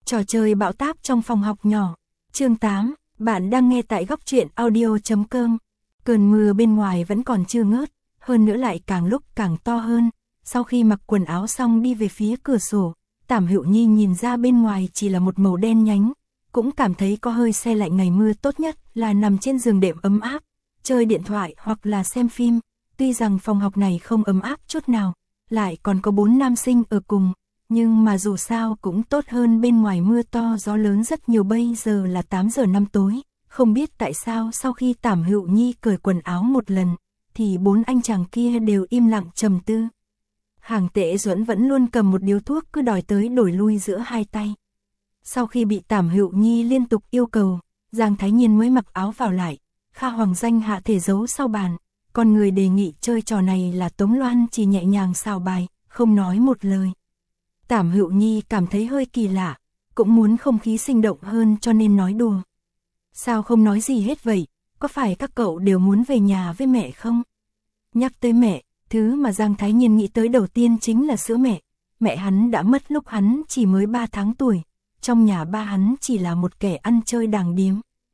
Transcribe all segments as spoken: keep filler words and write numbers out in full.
Trò chơi bão táp trong phòng học nhỏ. Chương tám, bạn đang nghe tại góc truyện audio chấm com. Cơn mưa bên ngoài vẫn còn chưa ngớt, hơn nữa lại càng lúc càng to hơn. Sau khi mặc quần áo xong đi về phía cửa sổ, Tảm Hữu Nhi nhìn ra bên ngoài chỉ là một màu đen nhánh, cũng cảm thấy có hơi se lạnh. Ngày mưa tốt nhất là nằm trên giường đệm ấm áp, chơi điện thoại hoặc là xem phim. Tuy rằng phòng học này không ấm áp chút nào, lại còn có bốn nam sinh ở cùng, nhưng mà dù sao cũng tốt hơn bên ngoài mưa to gió lớn rất nhiều. Bây giờ là tám giờ năm tối, không biết tại sao sau khi Tảm Hữu Nhi cởi quần áo một lần, thì bốn anh chàng kia đều im lặng trầm tư. Hàng Tệ Duẫn vẫn luôn cầm một điếu thuốc cứ đòi tới đổi lui giữa hai tay. Sau khi bị Tảm Hữu Nhi liên tục yêu cầu, Giang Thái Nhiên mới mặc áo vào lại. Kha Hoàng Danh hạ thể giấu sau bàn, còn người đề nghị chơi trò này là Tống Loan chỉ nhẹ nhàng xào bài, không nói một lời. Tảm Hữu Nhi cảm thấy hơi kỳ lạ, cũng muốn không khí sinh động hơn cho nên nói đùa. Sao không nói gì hết vậy, có phải các cậu đều muốn về nhà với mẹ không? Nhắc tới mẹ, thứ mà Giang Thái Nhiên nghĩ tới đầu tiên chính là sữa mẹ. Mẹ hắn đã mất lúc hắn chỉ mới ba tháng tuổi, trong nhà ba hắn chỉ là một kẻ ăn chơi đàng điếm.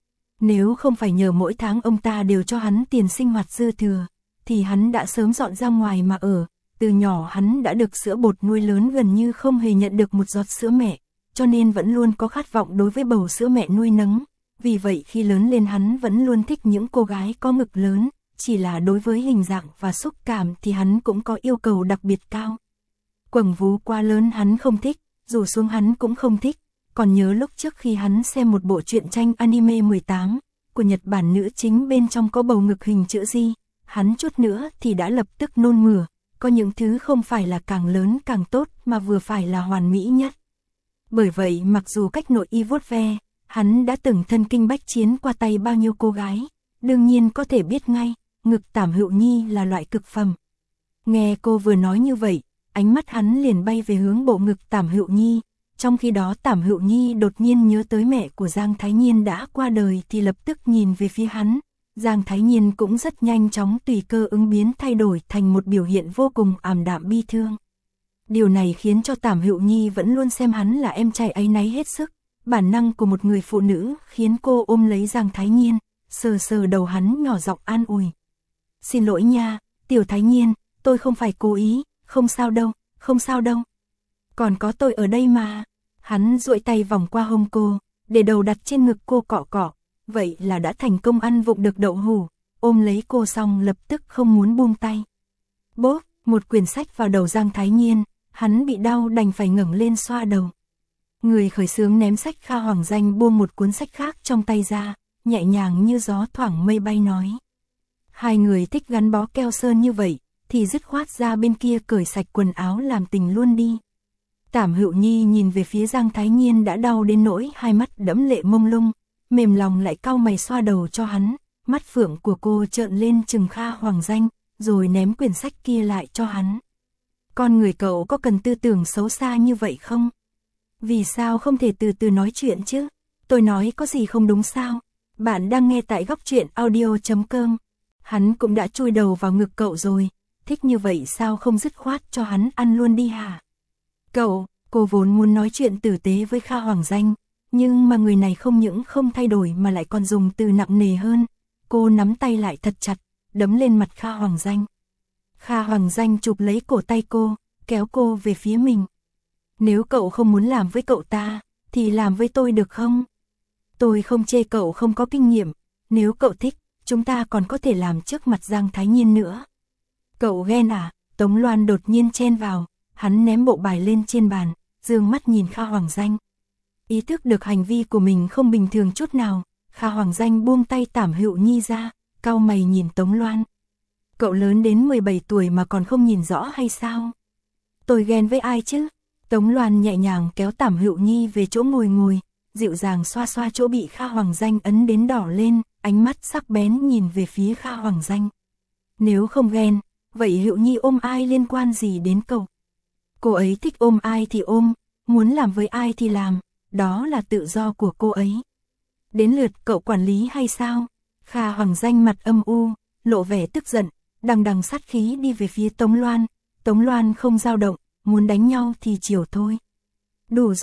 Nếu không phải nhờ mỗi tháng ông ta đều cho hắn tiền sinh hoạt dư thừa, thì hắn đã sớm dọn ra ngoài mà ở. Từ nhỏ hắn đã được sữa bột nuôi lớn, gần như không hề nhận được một giọt sữa mẹ, cho nên vẫn luôn có khát vọng đối với bầu sữa mẹ nuôi nấng. Vì vậy khi lớn lên hắn vẫn luôn thích những cô gái có ngực lớn, chỉ là đối với hình dạng và xúc cảm thì hắn cũng có yêu cầu đặc biệt cao. Quầng vú quá lớn hắn không thích, rủ xuống hắn cũng không thích. Còn nhớ lúc trước khi hắn xem một bộ truyện tranh anime mười tám của Nhật Bản, nữ chính bên trong có bầu ngực hình chữ G, hắn chút nữa thì đã lập tức nôn mửa. Có những thứ không phải là càng lớn càng tốt mà vừa phải là hoàn mỹ nhất. Bởi vậy mặc dù cách nội y vuốt ve, hắn đã từng thân kinh bách chiến qua tay bao nhiêu cô gái, đương nhiên có thể biết ngay, ngực Tảm Hữu Nhi là loại cực phẩm. Nghe cô vừa nói như vậy, ánh mắt hắn liền bay về hướng bộ ngực Tảm Hữu Nhi. Trong khi đó Tảm Hữu Nhi đột nhiên nhớ tới mẹ của Giang Thái Nhiên đã qua đời thì lập tức nhìn về phía hắn. Giang Thái Nhiên cũng rất nhanh chóng tùy cơ ứng biến thay đổi thành một biểu hiện vô cùng ảm đạm bi thương. Điều này khiến cho Tảm Hữu Nhi vẫn luôn xem hắn là em trai áy náy hết sức. Bản năng của một người phụ nữ khiến cô ôm lấy Giang Thái Nhiên, sờ sờ đầu hắn nhỏ giọng an ủi. Xin lỗi nha, Tiểu Thái Nhiên, tôi không phải cố ý, không sao đâu, không sao đâu. Còn có tôi ở đây mà. Hắn duỗi tay vòng qua hông cô, để đầu đặt trên ngực cô cọ cọ. Vậy là đã thành công ăn vụng được đậu hủ, ôm lấy cô xong lập tức không muốn buông tay. Bốp, một quyển sách vào đầu Giang Thái Nhiên, hắn bị đau đành phải ngẩng lên xoa đầu. Người khởi xướng ném sách Kha Hoàng Danh buông một cuốn sách khác trong tay ra, nhẹ nhàng như gió thoảng mây bay nói. Hai người thích gắn bó keo sơn như vậy, thì dứt khoát ra bên kia cởi sạch quần áo làm tình luôn đi. Tảm Hữu Nhi nhìn về phía Giang Thái Nhiên đã đau đến nỗi hai mắt đẫm lệ mông lung, mềm lòng lại cau mày xoa đầu cho hắn, mắt phượng của cô trợn lên chừng Kha Hoàng Danh, rồi ném quyển sách kia lại cho hắn. Con người cậu có cần tư tưởng xấu xa như vậy không? Vì sao không thể từ từ nói chuyện chứ? Tôi nói có gì không đúng sao? Bạn đang nghe tại góc truyện audio chấm com. Hắn cũng đã chui đầu vào ngực cậu rồi, thích như vậy sao không dứt khoát cho hắn ăn luôn đi hả? Cậu, cô vốn muốn nói chuyện tử tế với Kha Hoàng Danh, nhưng mà người này không những không thay đổi mà lại còn dùng từ nặng nề hơn. Cô nắm tay lại thật chặt, đấm lên mặt Kha Hoàng Danh. Kha Hoàng Danh chụp lấy cổ tay cô, kéo cô về phía mình. Nếu cậu không muốn làm với cậu ta, thì làm với tôi được không? Tôi không chê cậu không có kinh nghiệm, nếu cậu thích, chúng ta còn có thể làm trước mặt Giang Thái Nhiên nữa. Cậu ghen à? Tống Loan đột nhiên chen vào, hắn ném bộ bài lên trên bàn, dương mắt nhìn Kha Hoàng Danh. Ý thức được hành vi của mình không bình thường chút nào, Kha Hoàng Danh buông tay Tảm Hữu Nhi ra, cau mày nhìn Tống Loan. Cậu lớn đến mười bảy tuổi mà còn không nhìn rõ hay sao? Tôi ghen với ai chứ? Tống Loan nhẹ nhàng kéo Tảm Hữu Nhi về chỗ ngồi ngồi, dịu dàng xoa xoa chỗ bị Kha Hoàng Danh ấn đến đỏ lên, ánh mắt sắc bén nhìn về phía Kha Hoàng Danh. Nếu không ghen, vậy Hữu Nhi ôm ai liên quan gì đến cậu? Cô ấy thích ôm ai thì ôm, muốn làm với ai thì làm, đó là tự do của cô ấy. Đến lượt cậu quản lý hay sao? Kha Hoàng Danh mặt âm u, lộ vẻ tức giận, đằng đằng sát khí đi về phía Tống Loan. Tống Loan không dao động, muốn đánh nhau thì chiều thôi. Đủ rồi,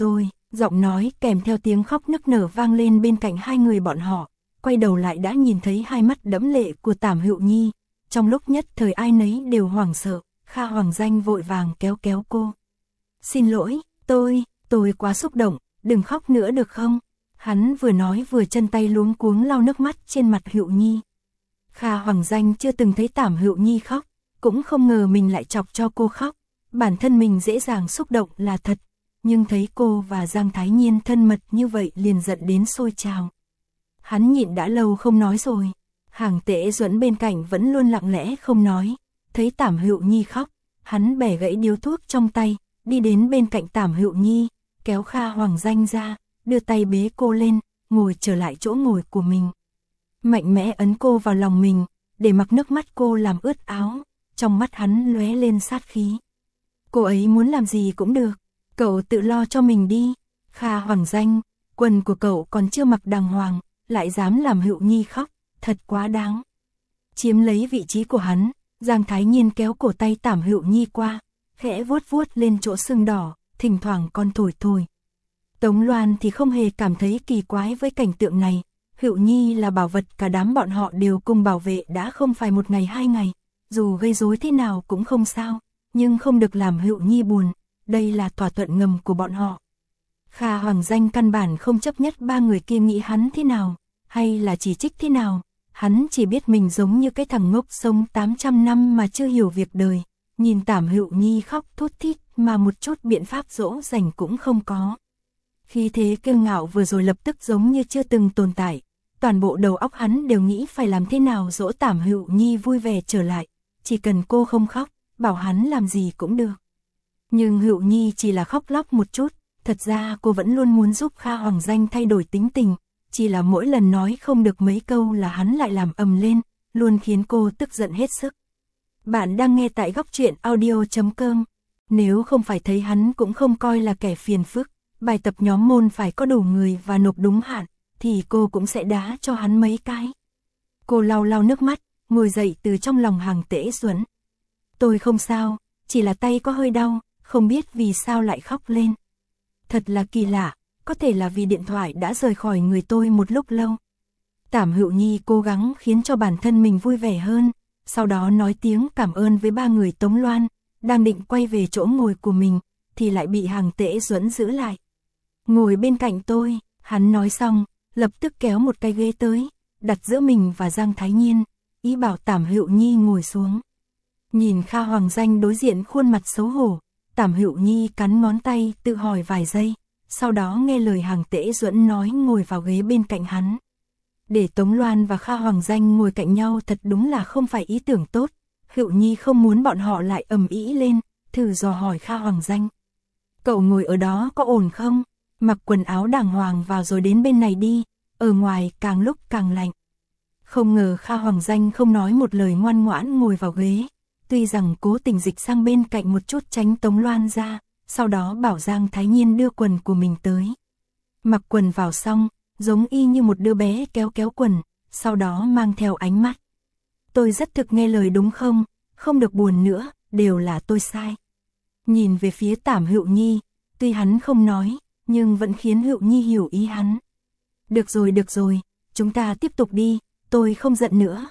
Giọng nói kèm theo tiếng khóc nức nở vang lên bên cạnh hai người bọn họ, quay đầu lại đã nhìn thấy hai mắt đẫm lệ của Tảm Hựu Nhi, trong lúc nhất thời ai nấy đều hoảng sợ, Kha Hoàng Danh vội vàng kéo kéo cô. Xin lỗi, tôi, tôi quá xúc động, đừng khóc nữa được không? Hắn vừa nói vừa chân tay luống cuống lau nước mắt trên mặt Hựu Nhi. Kha Hoàng Danh chưa từng thấy Tảm Hựu Nhi khóc, cũng không ngờ mình lại chọc cho cô khóc, bản thân mình dễ dàng xúc động là thật, nhưng thấy cô và Giang Thái Nhiên thân mật như vậy liền giận đến sôi trào. Hắn nhịn đã lâu không nói rồi, Hàng Tễ Duẫn bên cạnh vẫn luôn lặng lẽ không nói, thấy Tảm Hựu Nhi khóc, hắn bẻ gãy điếu thuốc trong tay, đi đến bên cạnh Tảm Hựu Nhi, kéo Kha Hoàng Danh ra, đưa tay bế cô lên, ngồi trở lại chỗ ngồi của mình. Mạnh mẽ ấn cô vào lòng mình, để mặc nước mắt cô làm ướt áo, trong mắt hắn lóe lên sát khí. Cô ấy muốn làm gì cũng được, cậu tự lo cho mình đi. Kha Hoàng Danh, quần của cậu còn chưa mặc đàng hoàng, lại dám làm Hựu Nhi khóc, thật quá đáng. Chiếm lấy vị trí của hắn, Giang Thái Nhiên kéo cổ tay Tảm Hựu Nhi qua, khẽ vuốt vuốt lên chỗ sưng đỏ, thỉnh thoảng còn thổi thổi. Tống Loan thì không hề cảm thấy kỳ quái với cảnh tượng này, Hựu Nhi là bảo vật cả đám bọn họ đều cùng bảo vệ đã không phải một ngày hai ngày, dù gây rối thế nào cũng không sao, nhưng không được làm Hựu Nhi buồn, đây là thỏa thuận ngầm của bọn họ. Kha Hoàng Danh căn bản không chấp nhất ba người kia nghĩ hắn thế nào, hay là chỉ trích thế nào, hắn chỉ biết mình giống như cái thằng ngốc sống tám trăm năm mà chưa hiểu việc đời, nhìn Tảm Hựu Nhi khóc thút thít mà một chút biện pháp dỗ dành cũng không có. Khi thế kiêu ngạo vừa rồi lập tức giống như chưa từng tồn tại, toàn bộ đầu óc hắn đều nghĩ phải làm thế nào dỗ Tảm Hựu Nhi vui vẻ trở lại, chỉ cần cô không khóc, bảo hắn làm gì cũng được. Nhưng Hựu Nhi chỉ là khóc lóc một chút, thật ra cô vẫn luôn muốn giúp Kha Hoàng Danh thay đổi tính tình, chỉ là mỗi lần nói không được mấy câu là hắn lại làm ầm lên, luôn khiến cô tức giận hết sức. Bạn đang nghe tại góc truyện audio chấm com, nếu không phải thấy hắn cũng không coi là kẻ phiền phức, bài tập nhóm môn phải có đủ người và nộp đúng hạn, thì cô cũng sẽ đá cho hắn mấy cái. Cô lau lau nước mắt, ngồi dậy từ trong lòng Hàng Tễ Duẫn. Tôi không sao, chỉ là tay có hơi đau, không biết vì sao lại khóc lên. Thật là kỳ lạ, có thể là vì điện thoại đã rời khỏi người tôi một lúc lâu. Tảm Hựu Nhi cố gắng khiến cho bản thân mình vui vẻ hơn, sau đó nói tiếng cảm ơn với ba người Tống Loan, đang định quay về chỗ ngồi của mình, thì lại bị Hàng Tễ Duẫn giữ lại. Ngồi bên cạnh tôi, hắn nói xong, lập tức kéo một cái ghế tới, đặt giữa mình và Giang Thái Nhiên, ý bảo Tảm Hựu Nhi ngồi xuống. Nhìn Kha Hoàng Danh đối diện khuôn mặt xấu hổ, Tảm Hựu Nhi cắn ngón tay tự hỏi vài giây, sau đó nghe lời Hàng Tễ Duẫn nói ngồi vào ghế bên cạnh hắn. Để Tống Loan và Kha Hoàng Danh ngồi cạnh nhau thật đúng là không phải ý tưởng tốt, Hựu Nhi không muốn bọn họ lại ầm ĩ lên, thử dò hỏi Kha Hoàng Danh. Cậu ngồi ở đó có ổn không? Mặc quần áo đàng hoàng vào rồi đến bên này đi, ở ngoài càng lúc càng lạnh. Không ngờ Kha Hoàng Danh không nói một lời, ngoan ngoãn ngồi vào ghế, tuy rằng cố tình dịch sang bên cạnh một chút tránh Tống Loan ra, sau đó bảo Giang Thái Nhiên đưa quần của mình tới. Mặc quần vào xong, giống y như một đứa bé kéo kéo quần, sau đó mang theo ánh mắt. Tôi rất thực nghe lời đúng không? Không được buồn nữa, đều là tôi sai. Nhìn về phía Tảm Hựu Nhi, tuy hắn không nói, nhưng vẫn khiến Hựu Nhi hiểu ý hắn. Được rồi được rồi, chúng ta tiếp tục đi, tôi không giận nữa.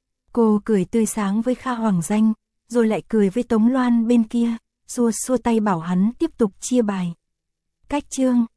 Cô cười tươi sáng với Kha Hoàng Danh, rồi lại cười với Tống Loan bên kia, xua xua tay bảo hắn tiếp tục chia bài. Cách chương